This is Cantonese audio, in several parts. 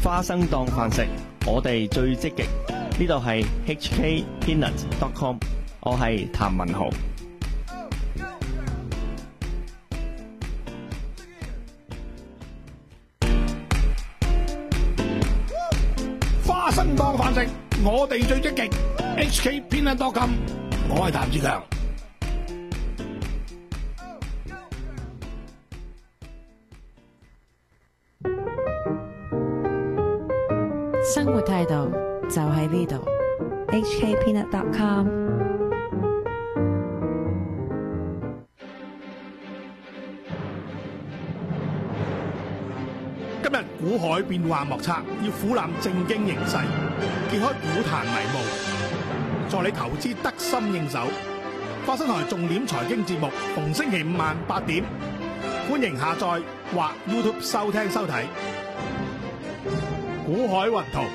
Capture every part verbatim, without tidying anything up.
花生當飯食，我哋最積極。呢度係 H K Peanut dot com， 我係譚文豪。 花生當飯食，我哋最積極。H K Peanut dot com， 我係譚志強。 生活態度就喺呢度。 H K Peanut dot com。 今日股海變幻莫測，要俯覽正經形勢，揭開股壇迷霧，助你投資得心應手。花生台重點財經節目，逢星期五晚八點，歡迎下載或 YouTube 收聽收睇。股海雲圖，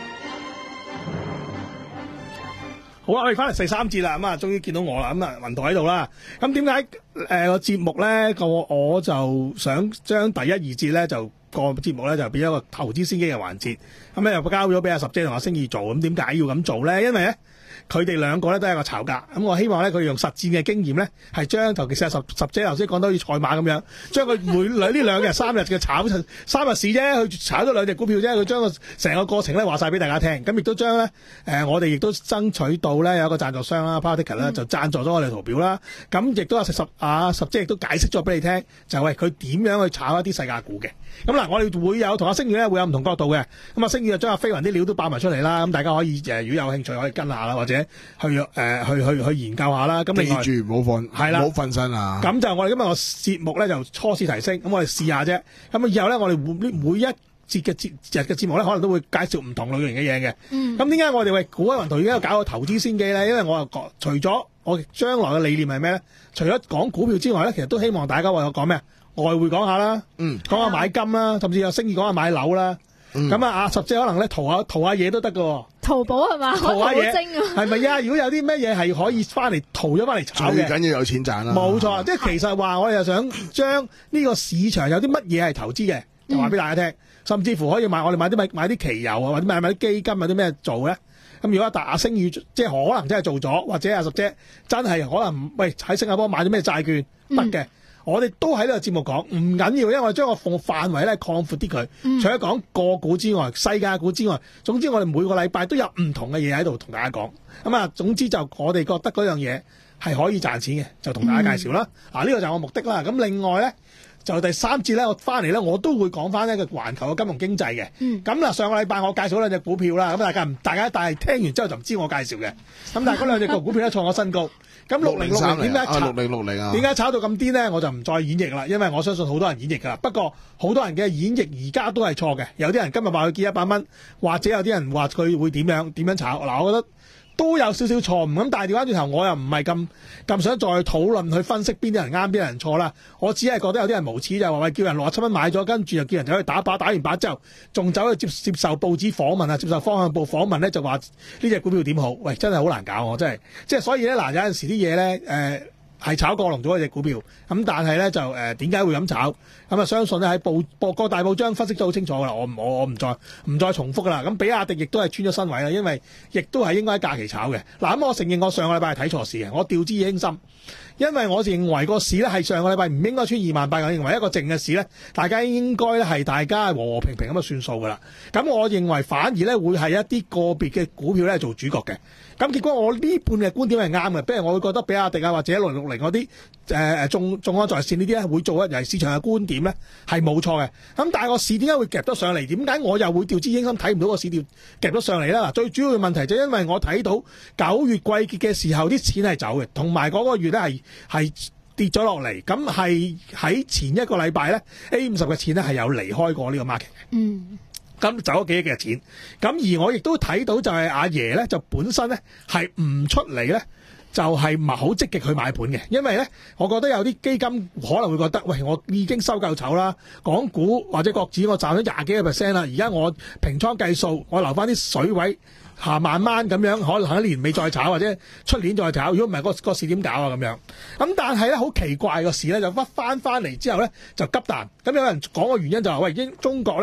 好啦，我哋翻嚟第三節啦，咁啊，終於見到我啦，咁啊，雲圖喺度啦。咁點解誒個節目咧？個我就想將第一二節咧就。個節目咧就變咗個投資先機嘅環節，咁咧又交咗俾阿十姐同阿星宇做，咁點解要咁做咧？因為咧佢哋兩個咧都係一個炒家，咁我希望咧佢用實戰嘅經驗咧，係將尤其是十十姐頭先講到好似賽馬咁樣，將佢每兩呢兩日三日嘅炒三日市啫，佢炒咗兩隻股票啫，佢將個成個過程咧話晒俾大家聽，咁亦都將咧誒我哋亦都爭取到咧有一個贊助商啦 Particle 啦就贊助咗我哋圖表啦，咁亦都有十啊十姐亦都解釋咗俾你聽，就係佢點樣去炒一啲世界股嘅，咁嗱我哋會有同阿星宇咧會有唔同角度嘅，咁阿星宇就將阿飛雲啲料都爆埋出嚟啦，咁大家可以誒如果有興趣可以跟下啦，或者去誒、呃、去去去研究下啦。咁另外記住唔好瞓，係啦，唔好瞓身啊！ 咁就我哋今日個節目咧就初次提升，咁我哋試下啫。咁以後咧我哋每每一節嘅節日嘅節目咧，可能都會介紹唔同類型嘅嘢嘅。嗯。咁點解我哋喂股海雲圖而家要搞個投資先機咧？因為我又講，除咗我將來嘅理念係咩咧？除咗講股票之外咧，其實都希望大家為我講咩？外匯講下啦，嗯，講下買金啦，甚至有星意講下買樓啦。咁、嗯、啊，阿十姐可能咧淘下淘下嘢都得㗎。 淘寶係嘛？ 淘下嘢係咪啊？如果有啲咩嘢係可以翻嚟淘咗翻嚟炒嘅， 最緊要有錢賺啦。 冇錯，即係其實話我哋又想將呢個市場有啲乜嘢係投資嘅，就話俾大家聽、嗯。甚至乎可以買我哋買啲買買啲期油啊，或者買買啲基金有啲咩做咧？咁如果阿阿星宇即係可能真係做咗，或者阿十姐真係可能喂喺新加坡買咗咩債券得嘅。嗯我哋都喺呢個節目講，唔緊要，因為我哋將個範圍咧擴闊啲佢。除咗講個股之外，世界股之外，總之我哋每個禮拜都有唔同嘅嘢喺度同大家講。咁啊，總之就我哋覺得嗰樣嘢係可以賺錢嘅，就同大家介紹啦。嗯、啊，呢、呢個就係我目的啦。咁另外咧，就第三節咧，我翻嚟咧，我都會講翻一個環球嘅金融經濟嘅。咁、嗯、嗱，上個禮拜我介紹兩隻股票啦，咁大家唔大家但係聽完之後就唔知我介紹嘅。咁但係嗰兩隻個股票咧創咗新高。咁六零六零點解炒？六零六零啊？點解炒到咁癲咧？我就唔再演繹啦，因為我相信好多人演繹噶啦。不過好多人嘅演繹而家都係錯嘅。有啲人今日話佢見一百蚊，或者有啲人話佢會點樣點樣炒。嗱，我覺得都有少少錯誤。咁但係調翻轉頭，我又唔係咁咁想再討論去分析邊啲人啱，邊啲人錯啦。我只係覺得有啲人無恥就話喂，叫人六十七蚊買咗，跟住又叫人走去打靶，打完靶之後仲走去接接受報紙訪問啊，接受方向報訪問咧，就話呢隻股票點好？喂，真係好難搞，我真係即係所以咧嗱，有陣時啲嘢咧誒係炒過龍咗一隻股票，咁但係咧就誒點解會咁炒？咁啊相信咧喺報報各大報章分析都好清楚噶啦，我我我唔再唔再重複噶啦。咁比亞迪亦都係穿咗身位啦，因為亦都係應該喺假期炒嘅。嗱，咁我承認我上個禮拜係睇錯市嘅，我掉之以輕心。因為我認為個市咧係上個禮拜唔應該穿二萬八，我認為一個靜嘅市咧，大家應該咧係大家和和平平咁就算數噶啦。咁我認為反而咧會係一啲個別嘅股票咧做主角嘅。咁結果我呢半嘅觀點係啱嘅，比如我會覺得比亞迪啊或者六零六零嗰啲誒誒眾眾安在線呢啲咧會做一，尤其市場嘅觀點咧係冇錯嘅。咁但係個市點解會夾得上嚟？點解我又會掉之輕心睇唔到個市調夾得上嚟咧？嗱，最主要嘅問題就因為我睇到九月季結嘅時候啲錢係走嘅，同埋嗰個月咧係係跌咗落嚟。咁係喺前一個禮拜咧 A 五十嘅錢咧係有離開過呢個 market 嘅。嗯。咁走咗幾億嘅錢，咁而我亦都睇到就係阿爺咧，就本身咧係唔出嚟咧，就係唔係好積極去買盤嘅，因為咧，我覺得有啲基金可能會覺得，喂，我已經收夠籌啦，港股或者國指我賺咗廿幾個 percent 啦，而家我平倉計數，我留翻啲水位下慢慢咁樣，可能一年尾再炒或者出年再炒，如果唔係個個市點搞啊咁樣？咁但係咧好奇怪個市咧就屈翻翻嚟之後咧就急彈，咁有人講個原因就話、是，喂，英中國咧。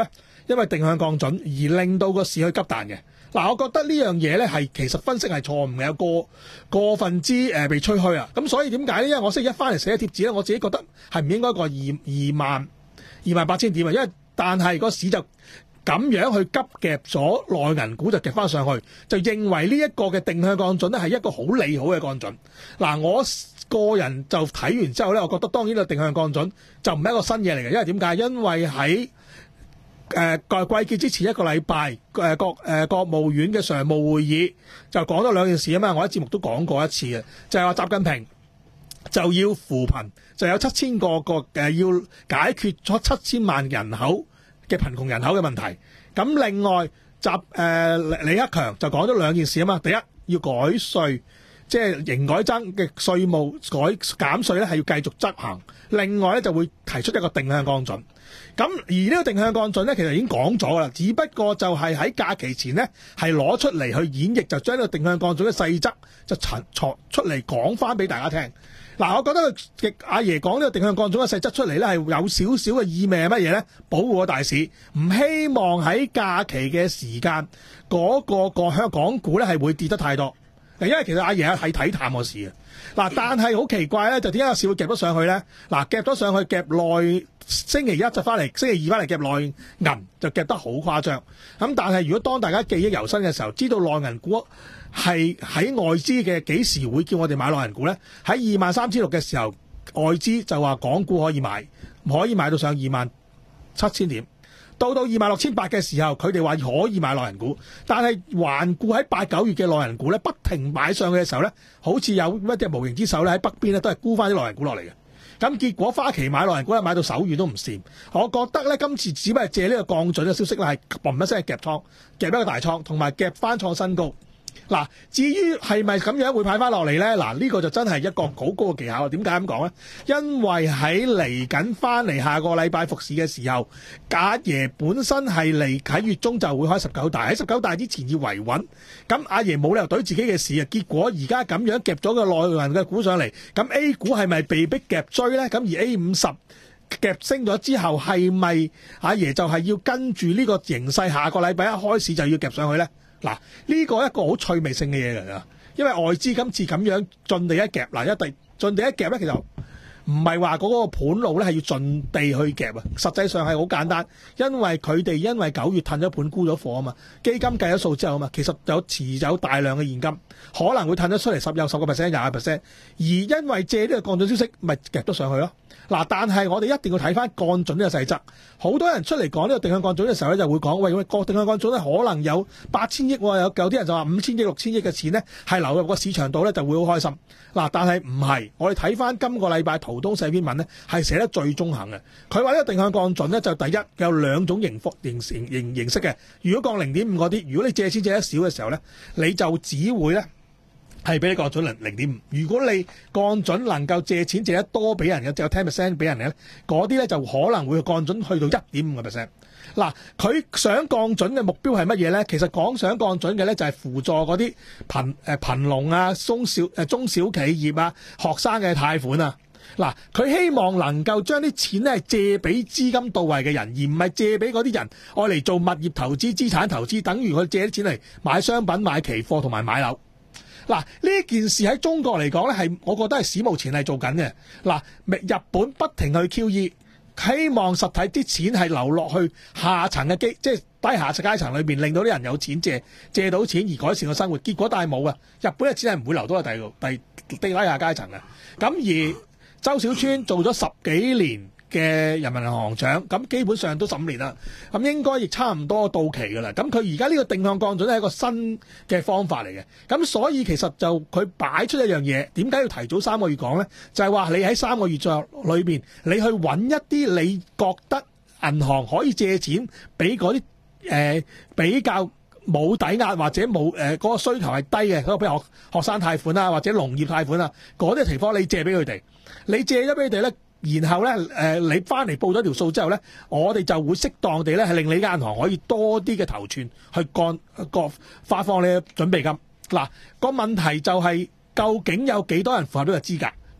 因為定向降準而令到個市去急彈嘅。嗱，我覺得呢樣嘢咧係其實分析係錯誤嘅，有過過分之誒被吹噓啊。咁所以點解咧？因為我星期一翻嚟寫嘅貼紙咧，我自己覺得係唔應該過二二萬二萬八千點啊。因為但係個市就咁樣去急夾咗內銀股就夾翻上去，就認為呢一個嘅定向降準咧係一個好利好嘅降準。嗱，我個人就睇完之後咧，我覺得當然個定向降準就唔係一個新嘢嚟嘅，因為點解？因為喺誒季季結之前一個禮拜，誒國誒國務院嘅常務會議就講咗兩件事啊嘛，我喺節目都講過一次嘅，就係話習近平就要扶貧，就有七千個個誒要解決咗七千萬人口嘅貧窮人口嘅問題。咁另外習誒李克強就講咗兩件事啊嘛，第一要改稅，即係營改增嘅稅務改減稅咧係要繼續執行，另外咧就會提出一個定向降準。咁而呢個定向降準咧，其實已經講咗啦，只不過就係喺假期前咧係攞出嚟去演繹，就將呢個定向降準嘅細則就陳出出嚟講翻俾大家聽。嗱，我覺得阿爺講呢個定向降準嘅細則出嚟咧，係有少少嘅意味係乜嘢咧？保護個大市，唔希望喺假期嘅時間嗰、嗰個個香港股咧係會跌得太多。因為其實阿爺係睇淡個市嘅。嗱，但係好奇怪咧，就點解個市會夾咗上去咧？嗱，夾咗上去夾內星期一就翻嚟，星期二翻嚟夾內銀就夾得好誇張。咁但係如果當大家記憶猶新嘅時候，知道內銀股係喺外資嘅幾時會叫我哋買內銀股咧？喺二萬三千六嘅時候，外資就話港股可以買，可以買到上二萬七千點。到到二萬六千八嘅時候，佢哋話可以買內銀股，但係環顧喺八九月嘅內銀股咧，不停買上去嘅時候咧，好似有一隻無形之手咧喺北邊咧都係沽翻啲內銀股落嚟嘅。咁結果花旗買內銀股咧買到手軟都唔掂。我覺得咧今次只不過係借呢個降準嘅消息咧係嘣一聲夾倉，夾一個大倉，同埋夾翻創新高。嗱，至於係咪咁樣會派翻落嚟咧？嗱，呢、這個就真係一個好高嘅技巧。點解咁講咧？因為喺嚟緊翻嚟下個禮拜復市嘅時候，阿爺本身係嚟喺月中就會開十九大，喺十九大之前要維穩。咁阿爺冇理由對自己嘅事啊。結果而家咁樣夾咗個內銀嘅股上嚟，咁 A 股係咪被逼夾追咧？咁而 A 五十夾升咗之後，係咪阿爺就係要跟住呢個形勢，下個禮拜一開始就要夾上去咧？嗱，呢個一個好趣味性嘅嘢嚟㗎，因為外資今次咁樣盡地一夾，嗱一地盡地一夾咧，其實唔係話嗰個盤路咧係要盡地去夾啊，實際上係好簡單，因為佢哋因為九月褪咗盤沽咗貨啊嘛，基金計咗數之後啊嘛，其實有持有大量嘅現金，可能會褪咗出嚟十有十個 percent、廿個 percent，而因為借呢個降準消息，咪夾咗上去咯。嗱，但係我哋一定要睇翻降準呢個細則。好多人出嚟講呢個定向降準嘅時候咧，就會講喂，個定向降準咧可能有八千億，有有啲人就話五千億、六千億嘅錢咧係流入個市場度咧，就會好開心。嗱，但係唔係，我哋睇翻今個禮拜陶東寫篇文咧，係寫得最中肯嘅。佢話呢個定向降準咧，就第一有兩種形幅形形形形式嘅。如果降零點五嗰啲，如果你借錢借得少嘅時候咧，你就只會咧。係俾你降準零零點五，如果你降準能夠借錢借得多俾人嘅，就有 ten percent 俾人嘅咧，嗰啲咧就可能會降準去到一點五個 percent。嗱，佢想降準嘅目標係乜嘢咧？其實講想降準嘅咧就係輔助嗰啲貧誒貧農啊、中小誒中小企業啊、學生嘅貸款啊。嗱，佢希望能夠將啲錢咧借俾資金到位嘅人，而唔係借俾嗰啲人愛嚟做物業投資、資產投資，等於佢借啲錢嚟買商品、買期貨同埋買樓。嗱，呢件事喺中國嚟講咧，係我覺得係史無前例做緊嘅。嗱，日本不停去 Q E， 希望實體啲錢係流落去下層嘅基，即係低下階層裏邊，令到啲人有錢借，借到錢而改善個生活。結果但係冇啊，日本嘅錢係唔會流到去第第低下階層嘅。咁而周小川做咗十幾年嘅人民銀行長，咁基本上都十五年啦，咁應該亦差唔多到期㗎啦。咁佢而家呢個定向降準係一個新嘅方法嚟嘅，咁所以其實就佢擺出一樣嘢，點解要提早三個月講呢？就係話你喺三個月在裏邊，你去揾一啲你覺得銀行可以借錢俾嗰啲誒比較冇抵押或者冇誒嗰個需求係低嘅，嗰個譬如學學生貸款啊，或者農業貸款啊，嗰啲地方你借俾佢哋，你借咗俾佢哋咧。然後咧，誒、呃、你翻嚟報咗條數之後咧，我哋就會適當地咧係令你間銀行可以多啲嘅頭寸去幹個發放你嘅準備金。嗱，個問題就係、是、究竟有幾多人符合呢個資格？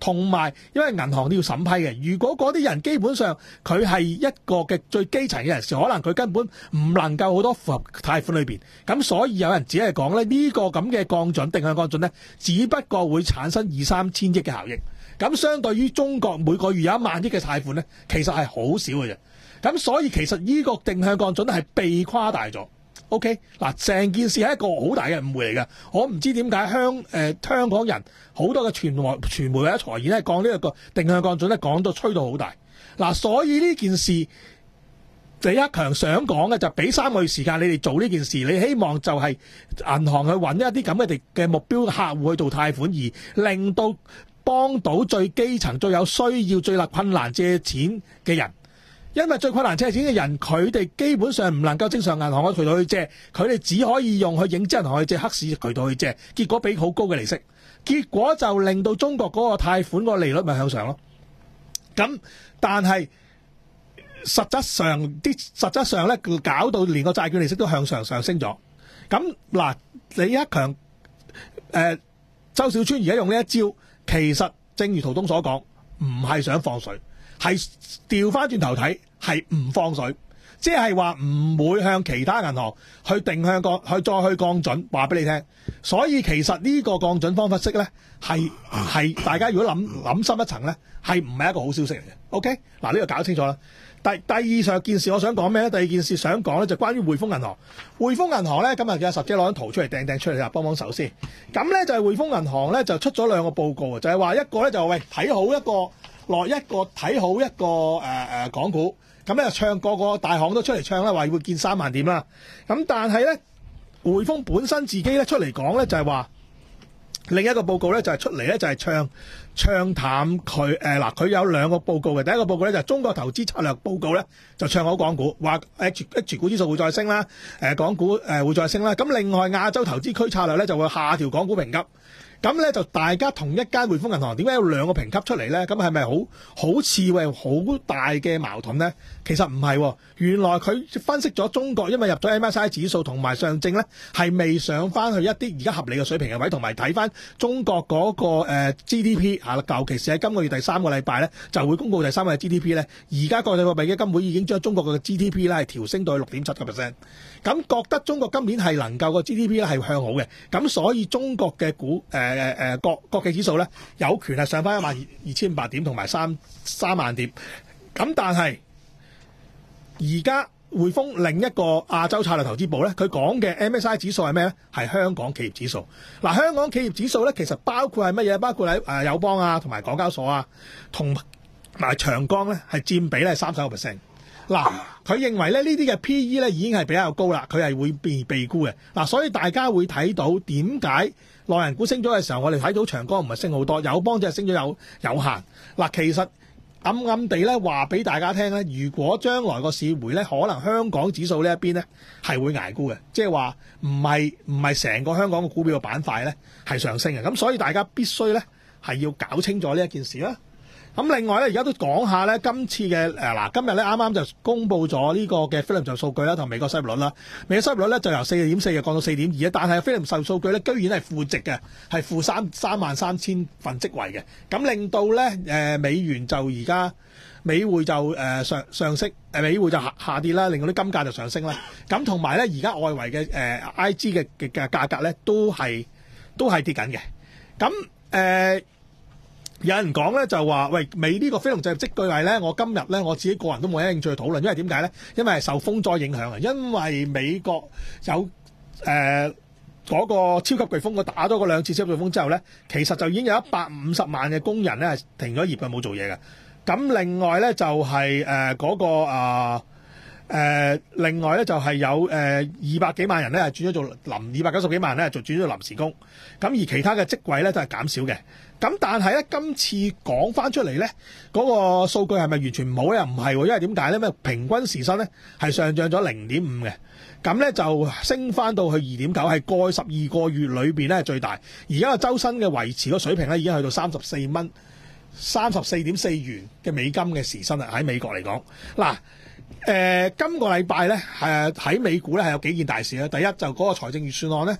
同埋因為銀行都要審批嘅。如果嗰啲人基本上佢係一個嘅最基層嘅人士，可能佢根本唔能夠好多符合貸款裏邊，咁所以有人只係講咧呢個咁嘅降準定向降準咧，只不過會產生二三千億嘅效益。咁相對於中國每個月有一萬億嘅貸款咧，其實係好少嘅啫。咁所以其實呢個定向降準係被誇大咗。OK 嗱，成件事係一個好大嘅誤會嚟嘅。我唔知點解香誒、呃、香港人好多嘅傳媒傳媒或者財言咧講呢一個定向降準咧講到吹到好大。嗱，所以呢件事李克強想講嘅就俾三個月時間你哋做呢件事，你希望就係銀行去揾一啲咁嘅嘅目標客戶去做貸款，而令到幫到最基層、最有需要、最立困難借錢嘅人。因為最困難借錢嘅人，佢哋基本上唔能夠正常銀行嘅渠道去借，佢哋只可以用去影子銀行去借、黑市渠道去借，結果俾好高嘅利息，結果就令到中國嗰個貸款個利率咪向上咯。咁但係實質上啲實質上咧，搞到連個債券利息都向上上升咗。咁嗱，李克強、誒周小川而家用呢一招，其實正如陶東所講，唔係想放水，係調翻轉頭睇，係唔放水，即係話唔會向其他銀行去定向降，去再去降準，話俾你聽。所以其實呢個降準方法式咧，係係大家如果諗諗深一層咧，係唔係一個好消息嚟嘅。OK，嗱呢個搞清楚啦。第第二上件事我想講咩咧？第二件事想講咧就關於匯豐銀行。匯豐銀行咧今日嘅十姐攞張圖出嚟掟掟出嚟啦，幫幫手先。咁咧就係匯豐銀行咧就出咗兩個報告啊，就係話一個咧就喂睇好一個落一個睇好一個誒誒、呃、港股，咁咧就唱個個大行都出嚟唱啦，話會見三萬點啦。咁但係咧匯豐本身自己咧出嚟講咧就係話另一個報告咧就係出嚟咧就係唱唱淡佢誒嗱，佢有兩個報告嘅。第一個報告咧就係中國投資策略報告咧就唱好港股，話 H H 股指數會再升啦，誒港股誒會再升啦。咁另外亞洲投資區策略咧就會下調港股評級。咁咧就大家同一間匯豐銀行，點解有兩個評級出嚟咧？咁係咪好好似喂好大嘅矛盾咧？其實唔係、哦，原來佢分析咗中國因為入咗 M S C I 指數同埋上證咧係未上翻去一啲而家合理嘅水平嘅位，同埋睇翻中國嗰、那個、呃、G D P 啊，尤其是喺今個月第三個禮拜咧就會公佈第三個月 G D P 咧。而家國際貨幣基金會已經將中國嘅 G D P 咧係調升到去六點七個 percent， 咁覺得中國今年係能夠個 G D P 咧係向好嘅，咁所以中國嘅股誒誒誒國國際指數咧有權係上翻一萬二千五百點同埋三三萬點，咁但係而家匯豐另一個亞洲策略投資部咧，佢講嘅 M S C I 指數係咩咧？係香港企業指數。嗱，香港企業指數咧其實包括係乜嘢？包括喺誒友邦啊，同埋港交所啊，同埋長江咧係佔比咧係三十個 percent。嗱，佢認為咧呢啲嘅 P E 咧已經係比較高啦，佢係會被被沽嘅。嗱，所以大家會睇到點解內銀股升咗嘅時候，我哋睇到長江唔係升好多，友邦就係升咗有有限。嗱，其實暗暗地咧話俾大家聽咧，如果將來個市回咧，可能香港指數呢一邊咧係會捱沽嘅，即係話唔係唔係成個香港嘅股票嘅板塊咧係上升嘅。咁所以大家必須咧係要搞清楚呢一件事啦。咁另外咧，而家都講下咧，今次嘅誒嗱，今日咧啱啱就公布咗呢個嘅非農就業數據啦，同美國失業率啦。美國失業率咧就由四點四嘅降到四點二，但係非農就業數據咧居然係負值嘅，係負三三萬三千份職位嘅。咁令到咧誒、呃、美元就而家美匯就誒、呃、上上升，誒美匯就下下跌啦，令到啲金價就上升啦。咁同埋咧，而家外圍嘅誒、呃、I G 嘅嘅嘅價格咧都係都係跌緊嘅。咁誒。呃有人講咧就話，喂，美呢個非農就業職據位咧，我今日咧我自己個人都冇興趣去討論，因為點解咧？因為係受風災影響啊！因為美國有誒嗰、呃那個超級颶風，佢打咗嗰兩次超級颶風之後咧，其實就已經有一百五十萬嘅工人咧係停咗業嘅，冇做嘢嘅。咁另外咧就係誒嗰個啊。誒、呃，另外咧就係有誒二百幾萬人咧係轉咗做臨，二百九十幾萬人咧就轉咗做臨時工，咁而其他嘅職位咧都係減少嘅。咁但係咧今次講翻出嚟咧，嗰、那個數據係咪完全唔好咧？又唔係，因為點解咧？咩平均時薪咧係上漲咗零點五嘅，咁咧就升翻到去二點九，係過去十二個月裏邊咧係最大。而家個周薪嘅維持個水平咧已經去到三十四蚊，三十四點四元嘅美金嘅時薪啦，喺美國嚟講嗱。誒、呃，今個禮拜咧，誒、呃、喺美股咧係有幾件大事啦。第一就嗰個財政預算案咧，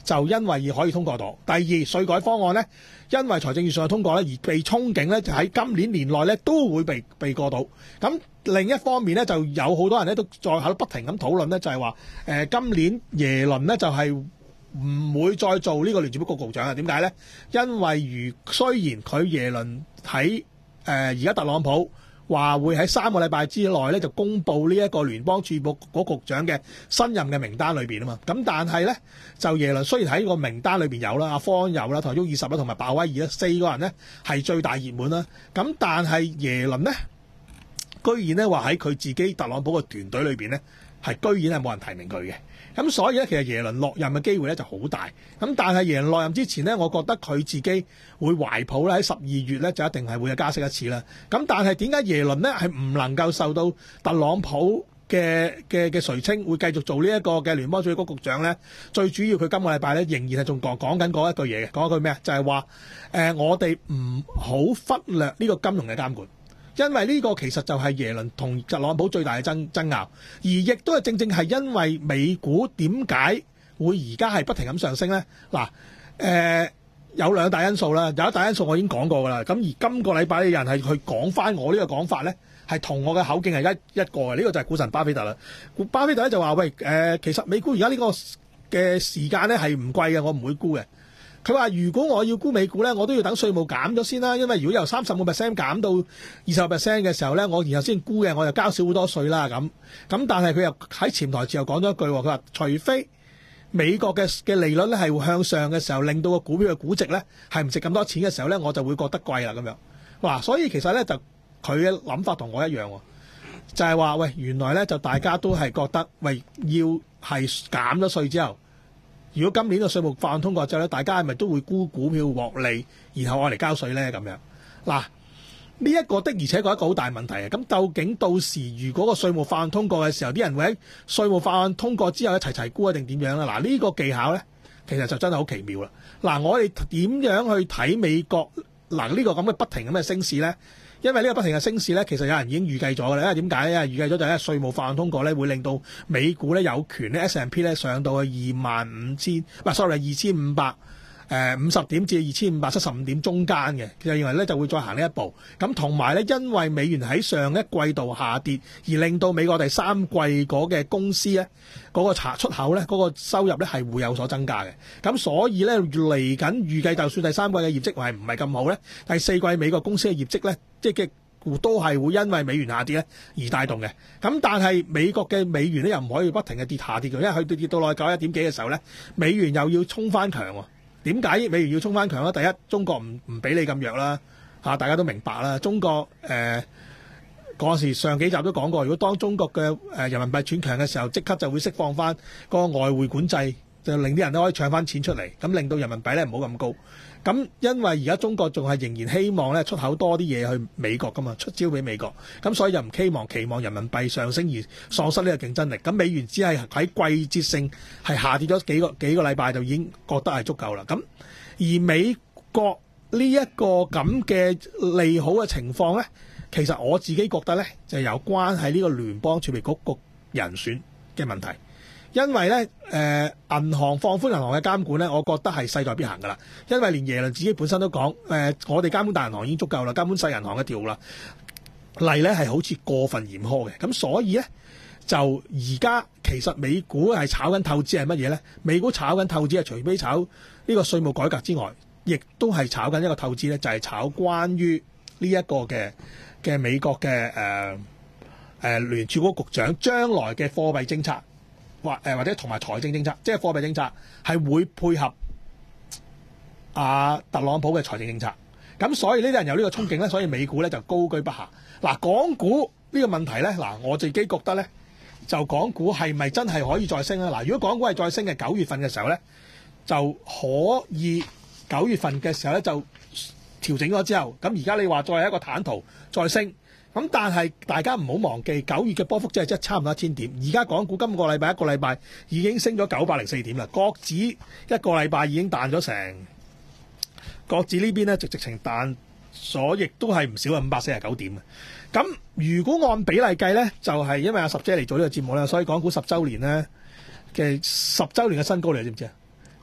就因為可以通過到。第二，稅改方案咧，因為財政預算案通過咧，而被憧憬咧就喺今年年內咧都會被被過到。咁另一方面咧，就有好多人咧都再喺度不停咁討論咧，就係話誒今年耶倫咧就係唔會再做呢個聯儲局局長啊？點解咧？因為如雖然佢耶倫喺誒而家特朗普話會喺三個禮拜之內咧就公布呢一個聯邦儲備局局長嘅新任嘅名單裏邊啊嘛，咁但係咧就耶倫雖然喺個名單裏邊有啦，阿方有啦，同埋沃爾什啦，同埋鮑威爾啦，四個人咧係最大熱門啦，咁但係耶倫咧居然咧話喺佢自己特朗普嘅團隊裏邊咧係居然係冇人提名佢嘅。咁所以咧，其實耶倫落任嘅機會咧就好大。咁但係耶倫落任之前咧，我覺得佢自己會懷抱咧喺十二月咧就一定係會有加息一次啦。咁但係點解耶倫咧係唔能夠受到特朗普嘅嘅嘅垂青，會繼續做呢一個嘅聯邦儲備局局長咧？最主要佢今個禮拜咧仍然係仲講講緊嗰一句嘢嘅，講一句咩啊？就係話誒，我哋唔好忽略呢個金融嘅監管。因為呢個其實就係耶倫同特朗普最大嘅爭爭拗，而亦都係正正係因為美股點解會而家係不停咁上升咧？嗱，誒、呃、有兩大因素啦，有一大因素我已經講過㗎啦。咁而今個禮拜嘅人係去講翻我呢個講法咧，係同我嘅口徑係一一個嘅。呢、這個就係股神巴菲特啦。巴菲特咧就話：喂，誒、呃、其實美股而家呢個嘅時間咧係唔貴嘅，我唔會沽嘅。佢話：如果我要沽美股咧，我都要等稅務減咗先啦。因為如果由三十個 percent 減到二十個 percent 嘅時候咧，我然後先沽嘅，我就交少好多稅啦。咁咁，但係佢又喺潛台詞又講咗一句，佢話：除非美國嘅嘅利率咧係向上嘅時候，令到個股票嘅估值咧係唔值咁多錢嘅時候咧，我就會覺得貴啦咁樣。嗱，所以其實咧就佢嘅諗法同我一樣喎，就係話：喂，原來咧就大家都係覺得，喂，要係減咗稅之後。如果今年嘅稅務法案通過之後咧，大家係咪都會沽股票獲利，然後我嚟交稅咧？咁樣嗱，呢一個的而且確係一個好大問題啊！咁究竟到時如果個稅務法案通過嘅時候，啲人會喺稅務法案通過之後一齊齊沽啊，定點樣咧？嗱，呢個技巧咧，其實就真係好奇妙啦！嗱，我哋點樣去睇美國嗱呢個咁嘅不停咁嘅升市咧？因為呢個不停嘅升市咧，其實有人已經預計咗嘅啦。因為點解咧？預計咗就係稅務法案通過咧，會令到美股咧有權咧 S and P 咧上到去二萬五千，唔係 sorry 二千五百誒五十點至二千五百七十五點中間嘅。其實認為咧就會再行呢一步。咁同埋咧，因為美元喺上一季度下跌，而令到美國第三季嗰嘅公司咧嗰個查出口咧嗰個收入咧係會有所增加嘅。咁所以咧嚟緊預計，就算第三季嘅業績係唔係咁好咧，第四季美國公司嘅業績咧，即係嘅都係會因為美元下跌咧而帶動嘅。咁但係美國嘅美元咧又唔可以不停嘅跌下跌嘅，因為佢跌到落去九一點幾嘅時候咧，美元又要衝翻強喎。點解美元要衝翻強咧？第一，中國唔唔俾你咁弱啦，嚇大家都明白啦。中國誒嗰陣時上幾集都講過，如果當中國嘅誒人民幣轉強嘅時候，即刻就會釋放翻個外匯管制，就令啲人都可以搶翻錢出嚟，咁令到人民幣咧唔好咁高。咁因為而家中國仲係仍然希望咧出口多啲嘢去美國噶嘛，出招俾美國，咁所以就唔希望期望人民幣上升而喪失呢個競爭力。咁美元只係喺季節性係下跌咗幾個幾個禮拜就已經覺得係足夠啦。咁而美國呢一個咁嘅利好嘅情況咧，其實我自己覺得咧就有關係呢個聯邦儲備局局人選嘅問題。因為咧，誒、呃、銀行放寬銀行嘅監管咧，我覺得係勢在必行㗎啦。因為連耶倫自己本身都講，誒、呃、我哋監管大銀行已經足夠啦，監管細銀行嘅條啦例咧係好似過分嚴苛嘅。咁所以咧，就而家其實美股係炒緊透支係乜嘢咧？美股炒緊透支係除非炒呢個稅務改革之外，亦都係炒緊一個透支咧，就係、是、炒關於呢一個嘅嘅美國嘅誒誒聯儲局局長將來嘅貨幣政策。或誒或者同埋財政政策，即係貨幣政策係會配合啊特朗普嘅財政政策，咁所以呢啲人有呢個憧憬咧，所以美股咧就高居不下。嗱，港股呢個問題咧，嗱我自己覺得咧，就港股係咪真係可以再升咧？嗱，如果港股係再升嘅九月份嘅時候咧，就可以九月份嘅時候咧就調整咗之後，咁而家你話再係一個坦途再升。咁但係大家唔好忘記九月嘅波幅即係即係差唔多一千點，而家港股今個禮拜一個禮拜已經升咗九百零四點啦，國指一個禮拜已經彈咗成，國指呢邊咧直直情彈咗，亦都係唔少嘅五百四十九點嘅。咁如果按比例計咧，就係、是、因為阿十姐嚟做呢個節目咧，所以港股十週年咧嘅十週年嘅新高嚟，知唔知啊？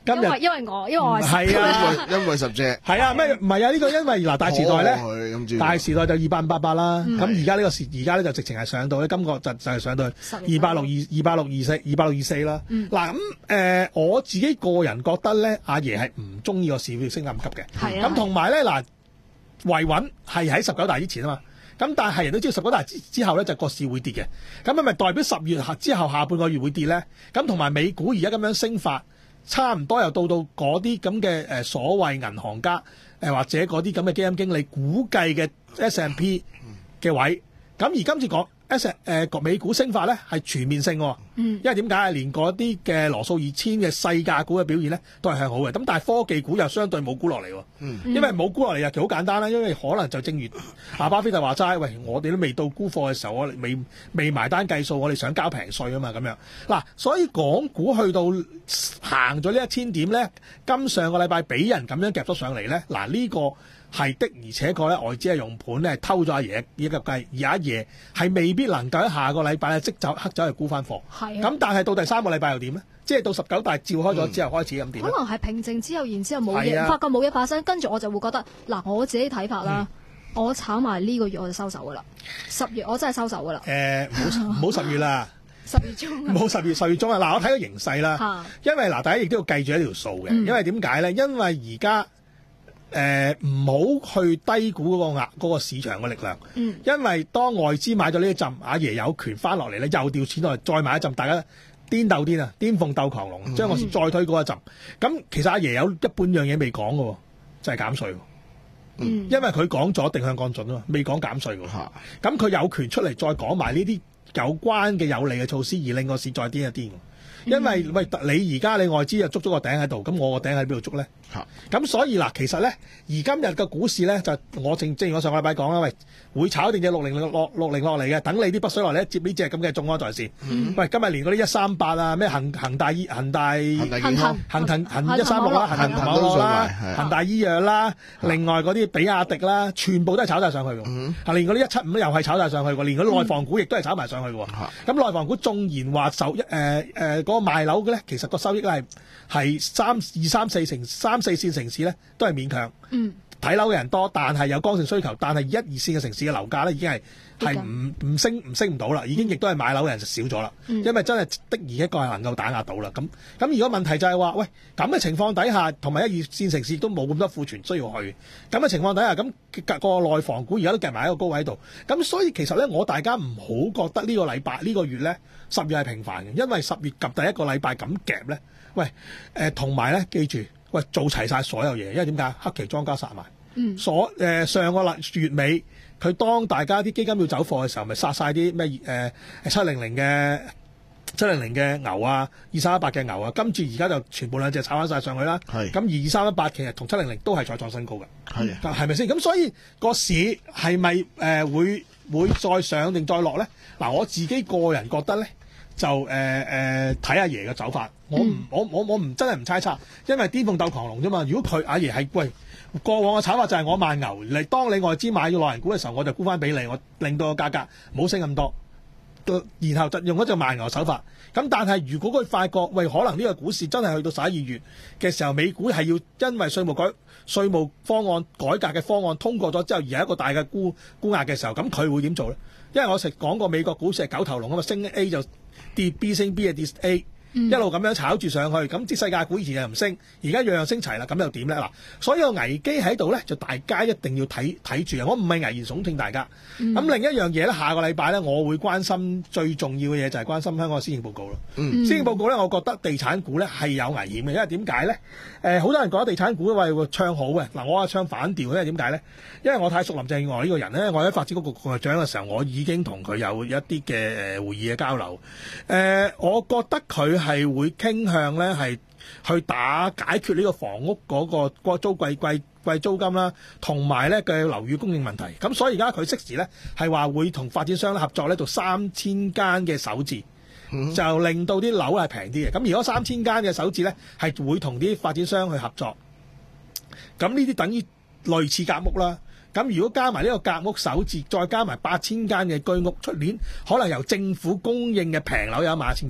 今日因為因為我因為我係係啊， 因為十隻係啊，咩唔係啊？呢個因為嗱大時代咧， 佢今朝大時代就二八五八八啦。 嗯咁而家呢個時，而家咧就直情係上到咧，今個就就係上到二八六二二八六二四二八六二四啦。 嗯嗱咁誒，我自己個人覺得咧，阿爺係唔中意個市會升咁急嘅。 係啊咁同埋咧嗱，維穩係喺十九大之前啊嘛。咁但係人都知道十九大之之後咧就個市會跌嘅。咁係咪代表十月之後下半個月會跌咧？咁同埋美股而家咁樣升法。差唔多又到到嗰啲咁嘅誒所謂銀行家誒、呃、或者嗰啲咁嘅基金經理估計嘅 S and P 嘅位，咁而今次講 S 誒、呃、美股升法咧係全面性喎， 嗯因為點解連嗰啲嘅羅素二千嘅細價股嘅表現咧都係向好嘅，咁但係科技股又相對冇估落嚟喎， 嗯因為冇估落嚟啊，其實好簡單啦，因為可能就正如阿巴菲特話齋，喂，我哋都未到沽貨嘅時候，我哋未未埋單計數，我哋想交平稅啊嘛，咁樣嗱，所以港股去到行咗呢一千點咧，今上個禮拜俾人咁樣夾咗上嚟咧，嗱呢、這個係的而且確咧外資嘅用盤咧偷咗阿爺一個計，而阿爺係未必能夠喺下個禮拜咧即走黑走去沽翻貨， 係啊咁但係到第三個禮拜又點咧？即係到十九大召開咗之後開始咁點咧？ 可能係平靜之後，然之後冇係啊嘢，發覺冇嘢發生，跟住我就會覺得嗱，我自己睇法啦，我炒埋呢個月我就收手噶啦，十月我真係收手噶啦， 誒唔好唔好十月啦。 十月中啊冇十月十月中啊！嗱，我睇個形勢啦嚇， 因為嗱，大家亦都要計住一條數嘅， 嗯因為點解咧？因為而家誒唔好去低估嗰個壓嗰個市場嘅力量， 嗯因為當外資買咗呢一陣，阿爺有權翻落嚟咧，又調錢落嚟，再買一陣，大家顛鬥顛啊，顛鳳鬥狂龍，將個市再推高一陣。咁其實阿爺有一半樣嘢未講嘅喎，就係減稅喎。 嗯因為佢講咗定向降準啊嘛，未講減稅喎。 嚇咁佢有權出嚟再講埋呢啲有關嘅有利嘅措施，而令個市再癲一癲。因為喂，你而家你外資又捉咗個頂喺度，咁我個頂喺邊度捉咧？ 嚇咁所以嗱，其實咧，而今日嘅股市咧，就我正正如我上個禮拜講啦，喂，會炒定隻六零落六零落嚟嘅，等你啲北水落嚟接呢隻咁嘅眾安在線。 嗯喂，今日連嗰啲一三八啊，咩恒恒大醫恒大恒大健康恒騰恒一三六啦，恒騰恒網絡啦係啊， 恒大醫藥啦，另外嗰啲比亞迪啦，全部都係炒晒上去喎。啊，連嗰啲一七五又係炒晒上去喎，連嗰啲內房股亦都係炒埋上去喎。咁內房股縱然話受一誒誒嗰個賣樓嘅咧，其實個收益咧係係三二三四城三四線城市咧都係勉強。 嗯睇樓嘅人多，但係有剛性需求，但係一二線嘅城市嘅樓價咧已經係係唔唔升唔升唔到啦，已經亦都係買樓嘅人就少咗啦， 嗯因為真係的而且確係能夠打壓到啦。咁咁如果問題就係話，喂咁嘅情況底下，同埋一二線城市都冇咁多庫存需要去，咁嘅情況底下，咁個內房股而家都夾埋喺個高位度，咁所以其實咧，我大家唔好覺得呢個禮拜呢、呢個月咧十月係平凡嘅，因為十月及第一個禮拜咁夾咧，喂誒同埋咧記住。喂，做齊晒所有嘢，因為點解黑期莊家殺埋？ 嗯， 所誒、呃、上個禮月尾，佢當大家啲基金要走貨嘅時候，咪殺晒啲咩誒七零零嘅七零零嘅牛啊，二三一八嘅牛啊，跟住而家就全部兩隻炒翻晒上去啦。 係咁二三一八其實同七零零都係再創新高嘅。 係啊係咪先？咁所以個市係咪誒會會再上定再落咧？嗱，我自己個人覺得咧。就誒誒睇阿爺嘅走法，我唔、 嗯、 我我我唔真係唔猜測，因為顛鳳鬥狂龍啫嘛。如果佢阿爺係喂過往嘅炒法就係我賣牛嚟，當你外資買咗內銀股嘅時候，我就沽翻俾你，我令到個價格唔好升咁多，然後就用一隻賣牛手法。咁但係如果佢發覺喂可能呢個股市真係去到十一二月嘅時候，美股係要因為稅務改稅務方案改革嘅方案通過咗之後，而係一個大嘅沽沽壓嘅時候，咁佢會點做咧？因為我成講過美國股市係九頭龍啊嘛，升 A 就跌 B， 升 B 就跌 A，嗯、一路咁樣炒住上去。咁啲世界股以前又唔升，而家樣樣升齊啦，咁又點咧？嗱，所以個危機喺度咧，就大家一定要睇睇住啊！我唔係危言聳聽大家。咁、嗯、另一樣嘢咧，下個禮拜咧，我會關心最重要嘅嘢就係關心香港嘅施政報告咯。 嗯、 施政報告咧，我覺得地產股咧係有危險嘅，因為點解咧？誒、呃，好多人覺得地產股為會唱好嘅，嗱，我係唱反調，因為點解咧？因為我太熟林鄭月娥呢個人咧，我喺發展局局長嘅時候，我已經同佢有一啲嘅誒會議嘅交流。誒、呃，我覺得佢係會傾向咧係去打解決呢個房屋嗰個租貴貴貴租金啦，同埋咧嘅樓宇供應問題。咁所以而家佢即時咧係話會同發展商合作咧做三千間嘅首置。就令到啲樓係平啲嘅，咁如果三千間嘅首置咧，係會同啲發展商去合作，咁呢啲等於類似夾屋啦。咁如果加埋呢個夾屋首置，再加埋八千間嘅居屋，出年可能由政府供應嘅平樓有一萬一千間。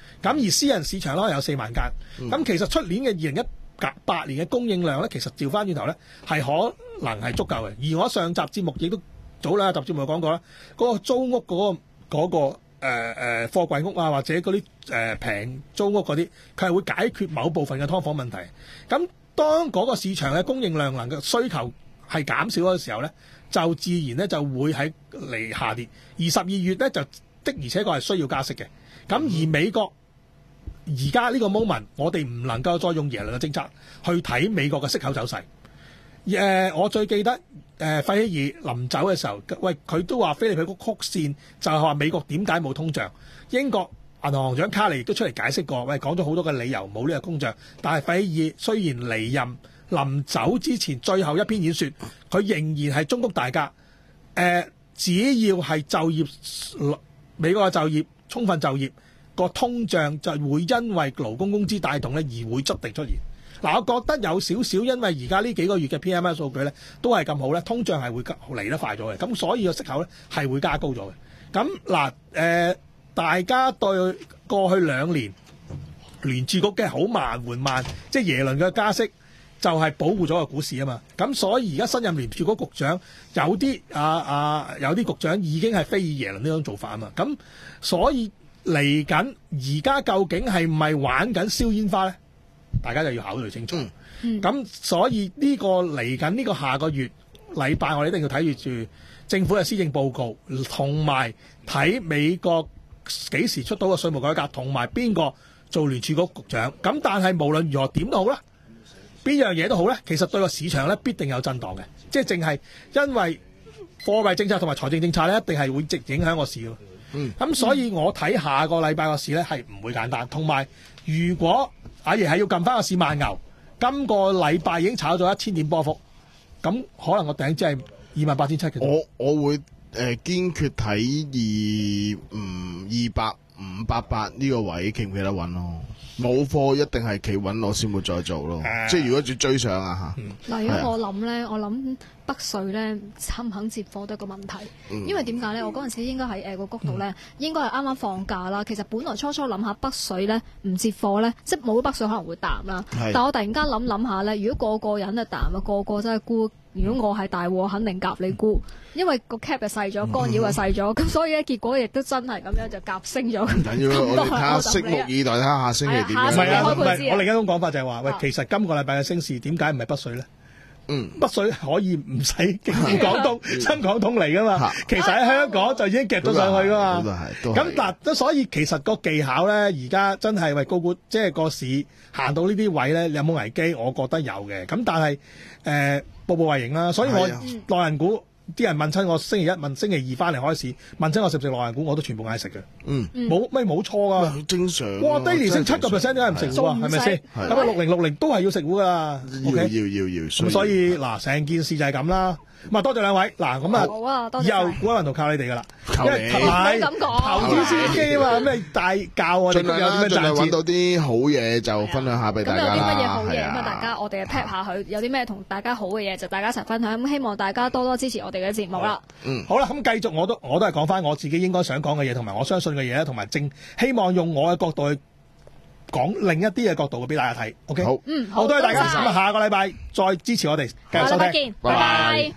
咁而私人市場咧有四萬間。咁、嗯、其實出年嘅二零一八年嘅供應量咧，其實調翻轉頭咧係可能係足夠嘅。而我上集節目亦都早兩集節目講過啦，嗰、嗰個租屋嗰、嗰個嗰、嗰個誒誒、呃、貨櫃屋啊，或者嗰啲誒平租屋嗰啲，佢係會解決某部分嘅劏房問題。咁當嗰個市場嘅供應量能夠需求係減少嘅時候咧，就自然咧就會喺嚟下跌。而十二月咧就的而且確係需要加息嘅。咁而美國而家呢個 moment， 我哋唔能夠再用耶倫嘅政策去睇美國嘅息口走勢。誒、呃，我最記得誒、呃、費希爾臨走嘅時候，喂佢都話菲利普曲線就係話美國點解冇通脹。英國銀行行長卡尼亦都出嚟解釋過，喂講咗好多嘅理由冇呢個通脹。但係費希爾雖然離任臨走之前最後一篇演說，佢仍然係忠告大家誒、呃，只要係就業美國嘅就業充分就業，個通脹就會因為勞工工資帶動咧而會質地出現。嗱，我覺得有少少，因為而家呢幾個月嘅 P M I 數據咧都係咁好咧，通脹係會嚟得快咗嘅，咁所以個息口咧係會加高咗嘅。咁嗱誒，大家對過去兩年聯儲局嘅好慢緩慢，即係耶倫嘅加息就係保護咗個股市啊嘛。咁所以而家新任聯儲局局長有啲啊啊有啲局長已經係非議耶倫呢種做法啊嘛。咁所以嚟緊而家究竟係唔係玩緊燒煙花咧？大家就要考慮清楚。咁、嗯、所以呢個嚟緊呢個下個月禮拜，我哋一定要睇住政府嘅施政報告，同埋睇美國幾時出到個稅務改革，同埋邊個做聯儲局局長。咁但係無論如何點都好啦，邊樣嘢都好咧，其實對個市場咧必定有震盪嘅，即係淨係因為貨幣政策同埋財政政策咧，一定係會直影響個市咯。咁、嗯、所以我睇下個禮拜個市咧係唔會簡單，同埋如果阿爺係要撳翻個市慢牛，今個禮拜已經炒咗一千點波幅，咁可能個頂只係二萬八千七嘅。 我我會誒、呃、堅決睇二嗯二百五百八呢個位企唔企得穩咯。冇貨一定係企穩，我先會再做咯。啊、即係如果要追上啊嚇。嗱、嗯，如果我諗咧，我諗北水咧肯唔肯接貨都係個問題。嗯、因為點解咧？我嗰陣時應該喺誒個谷度咧，應該係啱啱放假啦。其實本來初初諗下北水咧唔接貨咧，即係冇北水可能會淡啦。但我突然間諗諗下咧，如果個個人啊淡啊，個個真係沽。如果我係大鑊，肯定夾你沽，因為個 cap 又細咗，干擾又細咗，咁、嗯、所以咧結果亦都真係咁樣就夾升咗。唔緊要，我哋睇下拭目以待，睇下下星期點樣。唔係啊，唔係我另一種講法就係話，喂，其實今個禮拜嘅升市點解唔係北水咧？嗯，北水可以唔使經滬港通、深港通嚟噶嘛？其實喺香港就已經夾咗上去噶嘛。咁嗱，所以其實個技巧咧，而家真係為高估，即係個市行到呢啲位咧，有冇危機？我覺得有嘅。咁但係誒。呃步步為營啦，所以我內銀股啲人問親我星期一問星期二翻嚟開市，問親我食唔食內銀股，我都全部嗌食嘅。嗯，冇咩冇錯噶，正常。哇，低年升七個 percent 點解唔食糊啊？係咪先？咁啊，六零六零都係要食糊噶。要要要要。咁所以嗱，成件事就係咁啦。咁啊，多謝兩位。嗱，咁啊，以後股海運動靠你哋噶啦。靠你。係咁講。投資司機啊嘛，咩大教我哋有啲咩賺錢。盡量揾到啲好嘢就分享下俾大家啦。咁有啲乜嘢好嘢咁啊？大家我哋 pat 下佢，有啲咩同大家好嘅嘢就大家一齊分享。咁希望大家多多支持我哋嘅節目啦。嗯。好啦，咁繼續我都我都係講翻我自己應該想講嘅嘢，同埋我相信嘅嘢啦，同埋正希望用我嘅角度去講另一啲嘅角度俾大家睇。OK。好。嗯。好多謝大家。咁啊，下個禮拜再支持我哋，繼續收聽。下禮拜見。拜拜。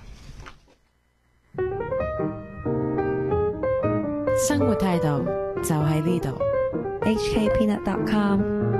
生活態度就喺呢度。 H K Peanut dot com